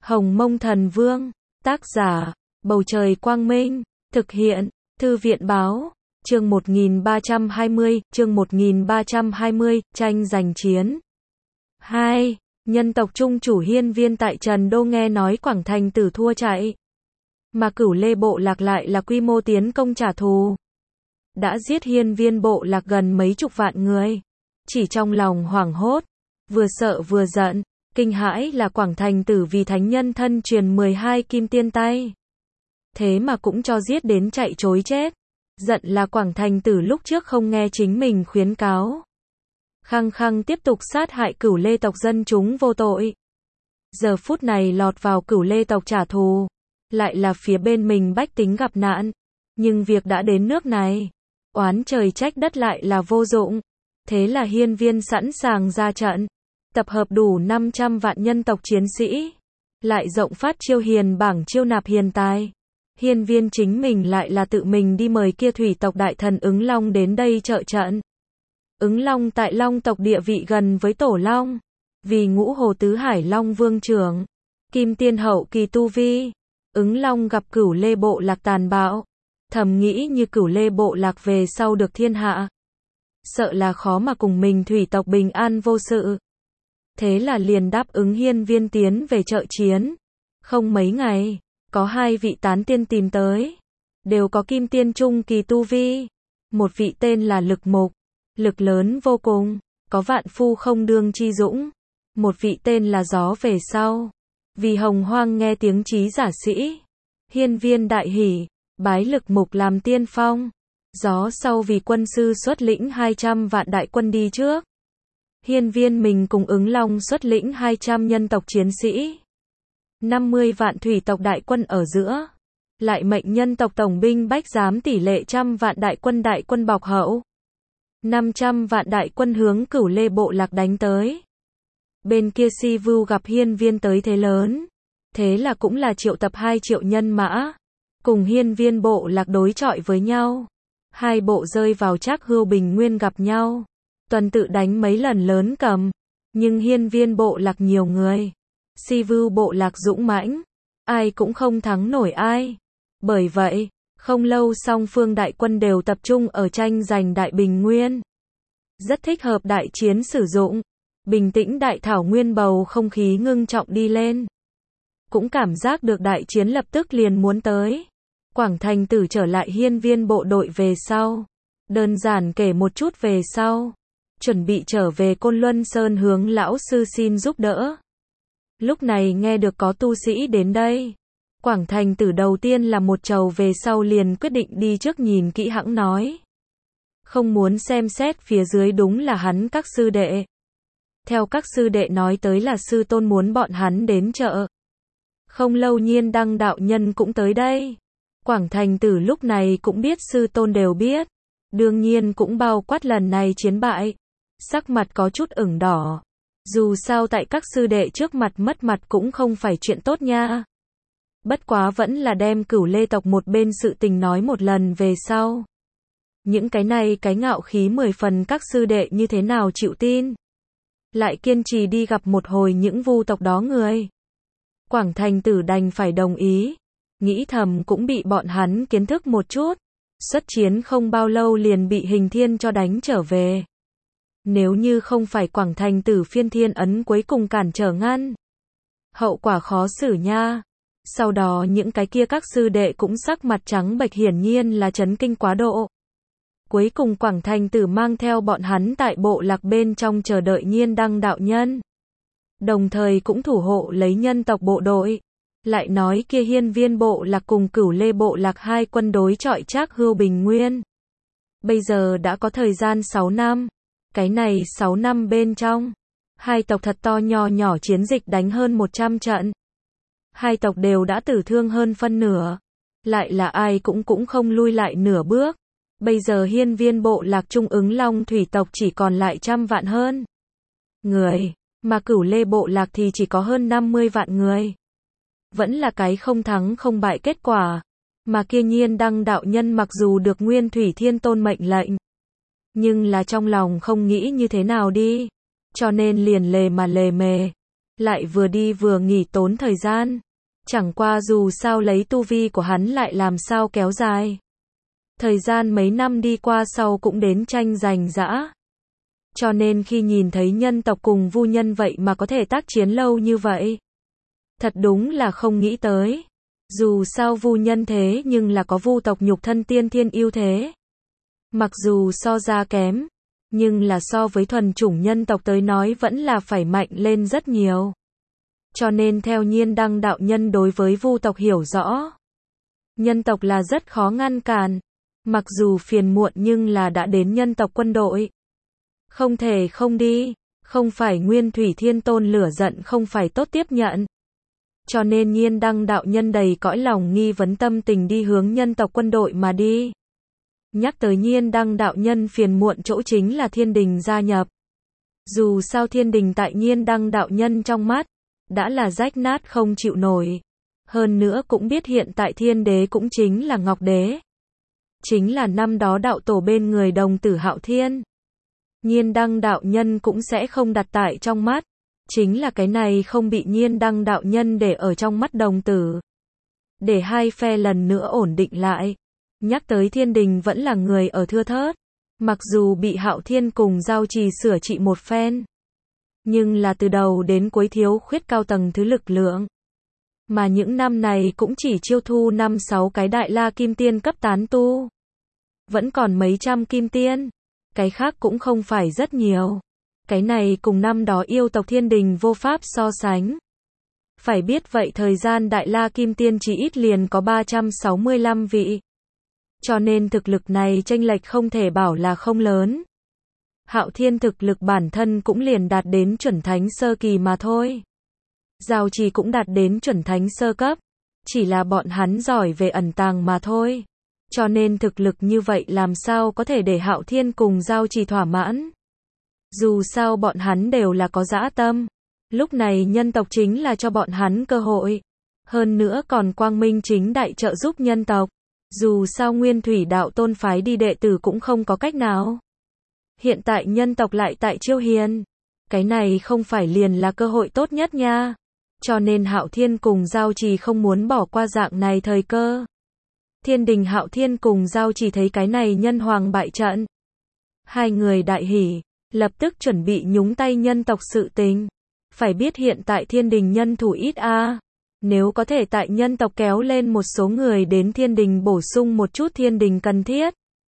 Hồng Mông Thần Vương, tác giả, Bầu Trời Quang Minh, thực hiện, Thư viện Báo, chương 1320, tranh giành chiến. 2. Nhân tộc Trung chủ Hiên Viên tại Trần Đô nghe nói Quảng Thành Tử thua chạy, mà Cửu Lê bộ lạc lại là quy mô tiến công trả thù. Đã giết Hiên Viên bộ lạc gần mấy chục vạn người. Chỉ trong lòng hoảng hốt, vừa sợ vừa giận, kinh hãi là Quảng Thành Tử vì thánh nhân thân truyền 12 kim tiên tay. Thế mà cũng cho giết đến chạy trối chết. Giận là Quảng Thành Tử lúc trước không nghe chính mình khuyến cáo. Khăng khăng tiếp tục sát hại Cửu Lê tộc dân chúng vô tội. Giờ phút này lọt vào Cửu Lê tộc trả thù. Lại là phía bên mình bách tính gặp nạn. Nhưng việc đã đến nước này, oán trời trách đất lại là vô dụng. Thế là Hiên Viên sẵn sàng ra trận, tập hợp đủ 500 vạn nhân tộc chiến sĩ, lại rộng phát chiêu hiền bảng chiêu nạp hiền tài. Hiên Viên chính mình lại là tự mình đi mời kia thủy tộc đại thần Ứng Long đến đây trợ trận. Ứng Long tại Long tộc địa vị gần với Tổ Long, vì Ngũ Hồ Tứ Hải Long Vương trưởng, Kim Tiên hậu kỳ tu vi. Ứng Long gặp Cửu Lê bộ lạc tàn bạo, thầm nghĩ như Cửu Lê bộ lạc về sau được thiên hạ, sợ là khó mà cùng mình thủy tộc bình an vô sự. Thế là liền đáp ứng Hiên Viên tiến về trợ chiến. Không mấy ngày, có 2 vị tán tiên tìm tới, đều có kim tiên trung kỳ tu vi. Một vị tên là Lực Mục, lực lớn vô cùng, có vạn phu không đương chi dũng. Một vị tên là Gió về sau, vì hồng hoang nghe tiếng chí giả sĩ. Hiên Viên đại hỉ, bái Lực Mục làm tiên phong. Gió sau vì quân sư xuất lĩnh 200 vạn đại quân đi trước. Hiên Viên mình cùng Ứng Long xuất lĩnh 200 nhân tộc chiến sĩ, 50 vạn thủy tộc đại quân ở giữa. Lại mệnh nhân tộc tổng binh bách giám tỷ lệ 100 vạn đại quân bọc hậu. 500 vạn đại quân hướng Cửu Lê bộ lạc đánh tới. Bên kia Si Vưu gặp Hiên Viên tới thế lớn, thế là cũng là triệu tập 2 triệu nhân mã, cùng Hiên Viên bộ lạc đối chọi với nhau. Hai bộ rơi vào Trác Hưu Bình Nguyên gặp nhau, tuần tự đánh mấy lần lớn cầm, nhưng Hiên Viên bộ lạc nhiều người, Si Vưu bộ lạc dũng mãnh, ai cũng không thắng nổi ai. Bởi vậy, không lâu song phương đại quân đều tập trung ở tranh giành Đại Bình Nguyên. Rất thích hợp đại chiến sử dụng, bình tĩnh đại thảo nguyên bầu không khí ngưng trọng đi lên. Cũng cảm giác được đại chiến lập tức liền muốn tới. Quảng Thành Tử trở lại Hiên Viên bộ đội về sau, đơn giản kể một chút về sau, chuẩn bị trở về Côn Luân Sơn hướng lão sư xin giúp đỡ. Lúc này nghe được có tu sĩ đến đây, Quảng Thành Tử đầu tiên là một trầu về sau liền quyết định đi trước nhìn kỹ hãng nói. Không muốn xem xét phía dưới đúng là hắn các sư đệ. Theo các sư đệ nói tới là sư tôn muốn bọn hắn đến chợ. Không lâu Nhiên Đăng đạo nhân cũng tới đây. Quảng Thành Tử lúc này cũng biết sư tôn đều biết, đương nhiên cũng bao quát lần này chiến bại. Sắc mặt có chút ửng đỏ, dù sao tại các sư đệ trước mặt mất mặt cũng không phải chuyện tốt nha. Bất quá vẫn là đem Cửu Lê tộc một bên sự tình nói một lần về sau. Những cái này cái ngạo khí 10 phần các sư đệ như thế nào chịu tin. Lại kiên trì đi gặp một hồi những vu tộc đó người. Quảng Thành Tử đành phải đồng ý. Nghĩ thầm cũng bị bọn hắn kiến thức một chút. Xuất chiến không bao lâu liền bị Hình Thiên cho đánh trở về. Nếu như không phải Quảng Thành Tử phiên thiên ấn cuối cùng cản trở ngăn, hậu quả khó xử nha. Sau đó những cái kia các sư đệ cũng sắc mặt trắng bệch, hiển nhiên là chấn kinh quá độ. Cuối cùng Quảng Thành Tử mang theo bọn hắn tại bộ lạc bên trong chờ đợi Nhiên Đăng đạo nhân. Đồng thời cũng thủ hộ lấy nhân tộc bộ đội. Lại nói kia Hiên Viên bộ lạc cùng Cửu Lê bộ lạc 2 quân đối chọi Trác Hưu Bình Nguyên. Bây giờ đã có thời gian 6 năm. Cái này 6 năm bên trong, 2 tộc thật to nhỏ chiến dịch đánh hơn 100 trận. 2 tộc đều đã tử thương hơn phân nửa. Lại là ai cũng không lui lại nửa bước. Bây giờ Hiên Viên bộ lạc Trung Ứng Long thủy tộc chỉ còn lại 100 vạn hơn người, mà Cửu Lê bộ lạc thì chỉ có hơn 50 vạn người. Vẫn là cái không thắng không bại kết quả. Mà kia Nhiên Đăng đạo nhân mặc dù được Nguyên Thủy Thiên Tôn mệnh lệnh, nhưng là trong lòng không nghĩ như thế nào đi. Cho nên liền lề mà lề mề. lại vừa đi vừa nghỉ tốn thời gian. Chẳng qua dù sao lấy tu vi của hắn lại làm sao kéo dài. Thời gian mấy năm đi qua sau cũng đến tranh giành giã. Cho nên khi nhìn thấy nhân tộc cùng Vu nhân vậy mà có thể tác chiến lâu như vậy. Thật đúng là không nghĩ tới. Dù sao Vu nhân thế nhưng là có Vu tộc nhục thân tiên thiên ưu thế. Mặc dù so ra kém, nhưng là so với thuần chủng nhân tộc tới nói vẫn là phải mạnh lên rất nhiều. Cho nên theo Nhiên Đăng đạo nhân đối với Vu tộc hiểu rõ. Nhân tộc là rất khó ngăn cản. Mặc dù phiền muộn nhưng là đã đến nhân tộc quân đội. Không thể không đi, không phải Nguyên Thủy Thiên Tôn lửa giận không phải tốt tiếp nhận. Cho nên Nhiên Đăng đạo nhân đầy cõi lòng nghi vấn tâm tình đi hướng nhân tộc quân đội mà đi. Nhắc tới Nhiên Đăng đạo nhân phiền muộn chỗ chính là thiên đình gia nhập. Dù sao thiên đình tại Nhiên Đăng đạo nhân trong mắt, đã là rách nát không chịu nổi. Hơn nữa cũng biết hiện tại thiên đế cũng chính là Ngọc Đế. Chính là năm đó đạo tổ bên người đồng tử Hạo Thiên. Nhiên Đăng đạo nhân cũng sẽ không đặt tại trong mắt. Chính là cái này không bị Nhiên Đăng đạo nhân để ở trong mắt đồng tử. Để hai phe lần nữa ổn định lại. Nhắc tới thiên đình vẫn là người ở thưa thớt. Mặc dù bị Hạo Thiên cùng Giao Trì sửa trị một phen. Nhưng là từ đầu đến cuối thiếu khuyết cao tầng thứ lực lượng. Mà những năm này cũng chỉ chiêu thu 5-6 cái đại la kim tiên cấp tán tu. Vẫn còn mấy trăm kim tiên. Cái khác cũng không phải rất nhiều. Cái này cùng năm đó yêu tộc thiên đình vô pháp so sánh. Phải biết vậy thời gian đại la kim tiên chỉ ít liền có 365 vị. Cho nên thực lực này chênh lệch không thể bảo là không lớn. Hạo Thiên thực lực bản thân cũng liền đạt đến chuẩn thánh sơ kỳ mà thôi. Giao Trì cũng đạt đến chuẩn thánh sơ cấp. Chỉ là bọn hắn giỏi về ẩn tàng mà thôi. Cho nên thực lực như vậy làm sao có thể để Hạo Thiên cùng Giao Trì thỏa mãn. Dù sao bọn hắn đều là có dã tâm. Lúc này nhân tộc chính là cho bọn hắn cơ hội. Hơn nữa còn quang minh chính đại trợ giúp nhân tộc. Dù sao Nguyên Thủy đạo tôn phái đi đệ tử cũng không có cách nào. Hiện tại nhân tộc lại tại Chiêu Hiền. Cái này không phải liền là cơ hội tốt nhất nha. Cho nên Hạo Thiên cùng Giao Trì không muốn bỏ qua dạng này thời cơ. Thiên đình Hạo Thiên cùng Giao Trì thấy cái này nhân hoàng bại trận. Hai người đại hỉ, lập tức chuẩn bị nhúng tay nhân tộc sự tình. Phải biết hiện tại thiên đình nhân thủ ít a. Nếu có thể tại nhân tộc kéo lên một số người đến thiên đình bổ sung một chút thiên đình cần thiết.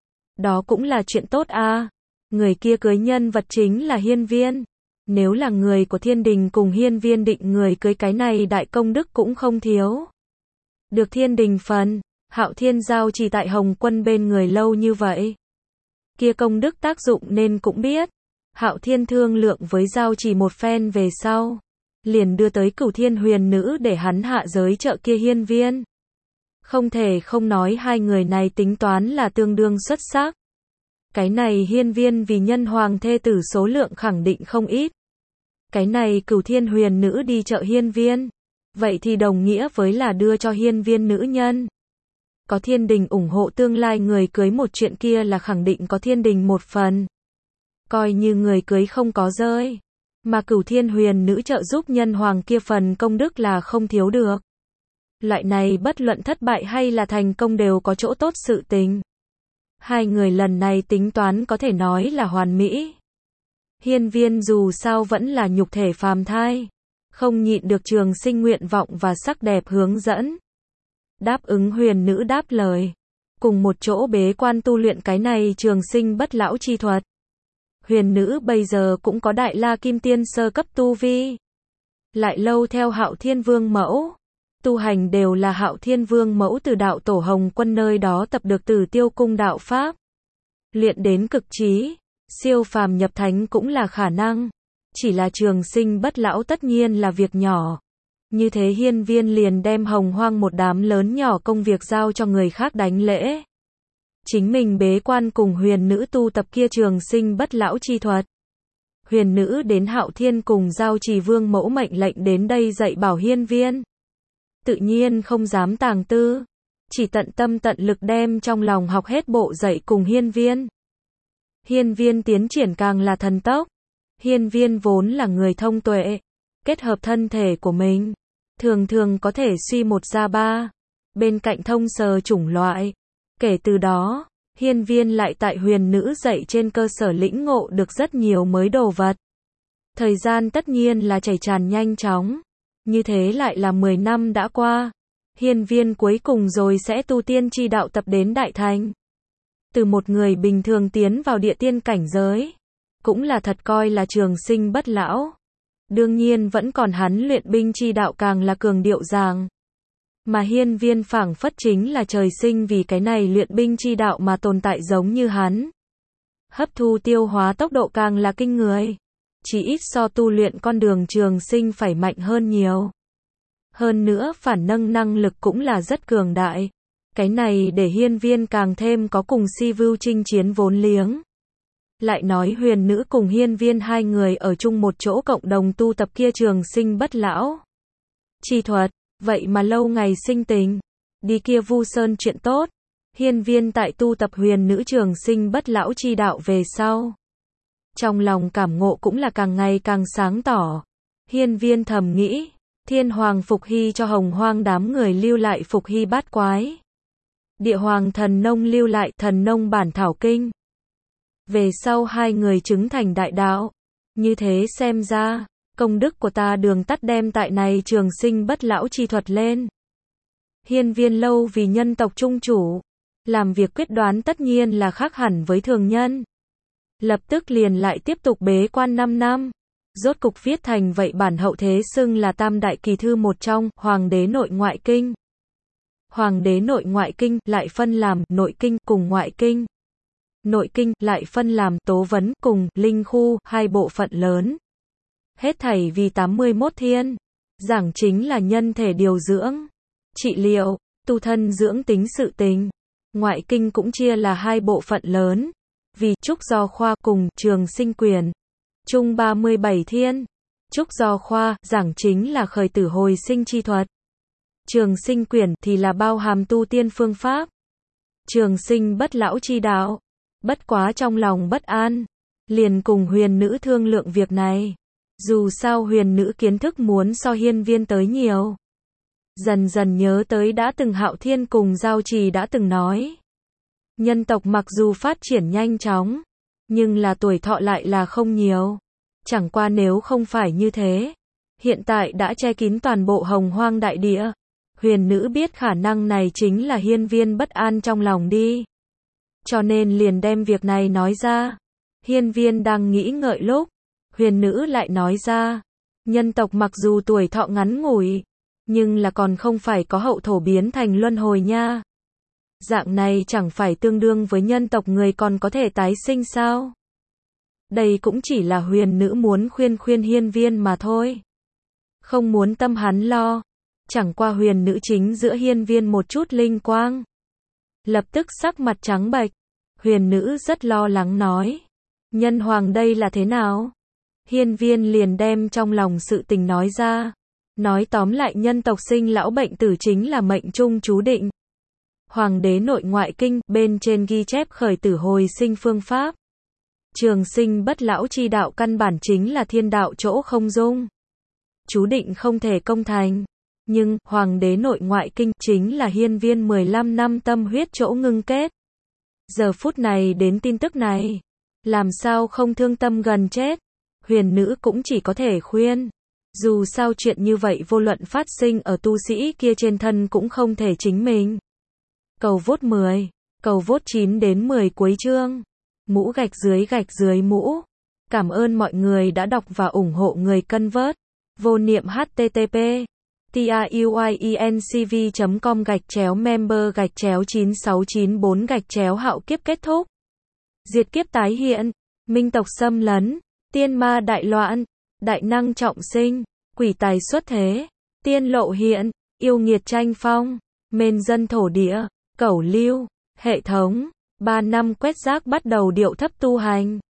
Đó cũng là chuyện tốt a. Người kia cưới nhân vật chính là Hiên Viên. Nếu là người của thiên đình cùng Hiên Viên định người cưới cái này đại công đức cũng không thiếu. Được thiên đình phần, Hạo Thiên Giao Trì tại Hồng Quân bên người lâu như vậy. Kia công đức tác dụng nên cũng biết. Hạo Thiên thương lượng với Giao Trì một phen về sau. Liền đưa tới Cửu Thiên Huyền Nữ để hắn hạ giới trợ kia Hiên Viên. Không thể không nói hai người này tính toán là tương đương xuất sắc. Cái này Hiên Viên vì nhân hoàng thê tử số lượng khẳng định không ít. Cái này Cửu Thiên Huyền Nữ đi trợ Hiên Viên. Vậy thì đồng nghĩa với là đưa cho Hiên Viên nữ nhân. Có thiên đình ủng hộ tương lai người cưới một chuyện kia là khẳng định có thiên đình một phần. Coi như người cưới không có rơi. Mà Cửu Thiên Huyền Nữ trợ giúp nhân hoàng kia phần công đức là không thiếu được. Loại này bất luận thất bại hay là thành công đều có chỗ tốt sự tình. Hai người lần này tính toán có thể nói là hoàn mỹ. Hiên Viên dù sao vẫn là nhục thể phàm thai. Không nhịn được trường sinh nguyện vọng và sắc đẹp hướng dẫn. Đáp ứng Huyền Nữ đáp lời. Cùng một chỗ bế quan tu luyện cái này trường sinh bất lão chi thuật. Huyền Nữ bây giờ cũng có đại la kim tiên sơ cấp tu vi. Lại lâu theo Hạo Thiên Vương mẫu. Tu hành đều là Hạo Thiên Vương mẫu từ đạo tổ Hồng Quân nơi đó tập được Tử Tiêu cung đạo pháp. Luyện đến cực trí, siêu phàm nhập thánh cũng là khả năng. Chỉ là trường sinh bất lão tất nhiên là việc nhỏ. Như thế Hiên Viên liền đem hồng hoang một đám lớn nhỏ công việc giao cho người khác đánh lễ. Chính mình bế quan cùng Huyền Nữ tu tập kia trường sinh bất lão chi thuật. Huyền Nữ đến Hạo Thiên cùng Giao Trì Vương mẫu mệnh lệnh đến đây dạy bảo Hiên Viên. Tự nhiên không dám tàng tư. Chỉ tận tâm tận lực đem trong lòng học hết bộ dạy cùng Hiên Viên. Hiên Viên tiến triển càng là thần tốc. Hiên Viên vốn là người thông tuệ. kết hợp thân thể của mình, thường thường có thể suy một ra ba, bên cạnh thông sờ chủng loại. Kể từ đó, hiên viên lại tại huyền nữ dạy trên cơ sở lĩnh ngộ được rất nhiều mới đồ vật. Thời gian tất nhiên là chảy tràn nhanh chóng. Như thế lại là 10 năm đã qua. Hiên viên cuối cùng rồi sẽ tu tiên chi đạo tập đến đại thành. Từ một người bình thường tiến vào địa tiên cảnh giới. Cũng là thật coi là trường sinh bất lão. Đương nhiên vẫn còn hắn luyện binh chi đạo càng là cường điệu dàng. Mà hiên viên phảng phất chính là trời sinh vì cái này luyện binh chi đạo mà tồn tại giống như hắn. Hấp thu tiêu hóa tốc độ càng là kinh người. Chỉ ít so tu luyện con đường trường sinh phải mạnh hơn nhiều. Hơn nữa phản nâng năng lực cũng là rất cường đại. Cái này để hiên viên càng thêm có cùng si vưu chinh chiến vốn liếng. Lại nói huyền nữ cùng hiên viên hai người ở chung một chỗ cộng đồng tu tập kia trường sinh bất lão chi thuật, vậy mà lâu ngày sinh tình. Đi kia Vu Sơn chuyện tốt. Hiên viên tại tu tập huyền nữ trường sinh bất lão chi đạo về sau. Trong lòng cảm ngộ cũng là càng ngày càng sáng tỏ. Hiên viên thầm nghĩ, Thiên Hoàng Phục Hy cho Hồng Hoang đám người lưu lại Phục Hy bát quái. Địa Hoàng Thần Nông lưu lại Thần Nông bản thảo kinh. Về sau hai người chứng thành đại đạo. Như thế xem ra, công đức của ta đường tắt đem tại này trường sinh bất lão chi thuật lên. Hiên viên lâu vì nhân tộc trung chủ. Làm việc quyết đoán tất nhiên là khác hẳn với thường nhân. Lập tức liền lại tiếp tục bế quan 5 năm. Rốt cục viết thành vậy bản hậu thế xưng là tam đại kỳ thư một trong, Hoàng đế nội ngoại kinh. Hoàng đế nội ngoại kinh lại phân làm nội kinh cùng ngoại kinh. Nội kinh lại phân làm tố vấn cùng linh khu, hai bộ phận lớn. Hết thảy vì 81 thiên. Giảng chính là nhân thể điều dưỡng, trị liệu, tu thân dưỡng tính sự tình. Ngoại kinh cũng chia là hai bộ phận lớn. Vì trúc do khoa cùng trường sinh quyền. Chung 37 thiên. Trúc do khoa giảng chính là khởi tử hồi sinh chi thuật. Trường sinh quyền thì là bao hàm tu tiên phương pháp. Trường sinh bất lão chi đạo. Bất quá trong lòng bất an, liền cùng huyền nữ thương lượng việc này. Dù sao huyền nữ kiến thức muốn so hiên viên tới nhiều. Dần dần nhớ tới đã từng Hạo Thiên cùng Giao Trì đã từng nói. Nhân tộc mặc dù phát triển nhanh chóng, nhưng là tuổi thọ lại là không nhiều. Chẳng qua nếu không phải như thế, hiện tại đã che kín toàn bộ Hồng Hoang đại địa. Huyền nữ biết khả năng này chính là hiên viên bất an trong lòng đi. Cho nên liền đem việc này nói ra. Hiên viên đang nghĩ ngợi lúc, huyền nữ lại nói ra. Nhân tộc mặc dù tuổi thọ ngắn ngủi, nhưng là còn không phải có hậu thổ biến thành luân hồi nha. Dạng này chẳng phải tương đương với nhân tộc người còn có thể tái sinh sao? Đây cũng chỉ là huyền nữ muốn khuyên hiên viên mà thôi. Không muốn tâm hắn lo. Chẳng qua huyền nữ chính giữa hiên viên một chút linh quang. Lập tức sắc mặt trắng bệch. Huyền nữ rất lo lắng nói. Nhân hoàng đây là thế nào? Hiên viên liền đem trong lòng sự tình nói ra. Nói tóm lại nhân tộc sinh lão bệnh tử chính là mệnh trung chú định. Hoàng đế nội ngoại kinh, bên trên ghi chép khởi tử hồi sinh phương pháp. Trường sinh bất lão chi đạo căn bản chính là thiên đạo chỗ không dung. Chú định không thể công thành. Nhưng, hoàng đế nội ngoại kinh chính là hiên viên 15 năm tâm huyết chỗ ngưng kết. Giờ phút này đến tin tức này. Làm sao không thương tâm gần chết. Huyền nữ cũng chỉ có thể khuyên. Dù sao chuyện như vậy vô luận phát sinh ở tu sĩ kia trên thân cũng không thể chính mình. Cầu vote 10, cầu vote 9 đến 10 cuối chương. Mũ gạch dưới mũ. Cảm ơn mọi người đã đọc và ủng hộ người cân vớt. Vô niệm http truyencv.com/member/9694 hạo kiếp kết thúc. Diệt kiếp tái hiện. Minh tộc xâm lấn. Tiên ma đại loạn. Đại năng trọng sinh. Quỷ tài xuất thế. Tiên lộ hiện. Yêu nghiệt tranh phong. Mên dân thổ địa. Cẩu lưu. Hệ thống. 3 năm quét rác bắt đầu điệu thấp tu hành.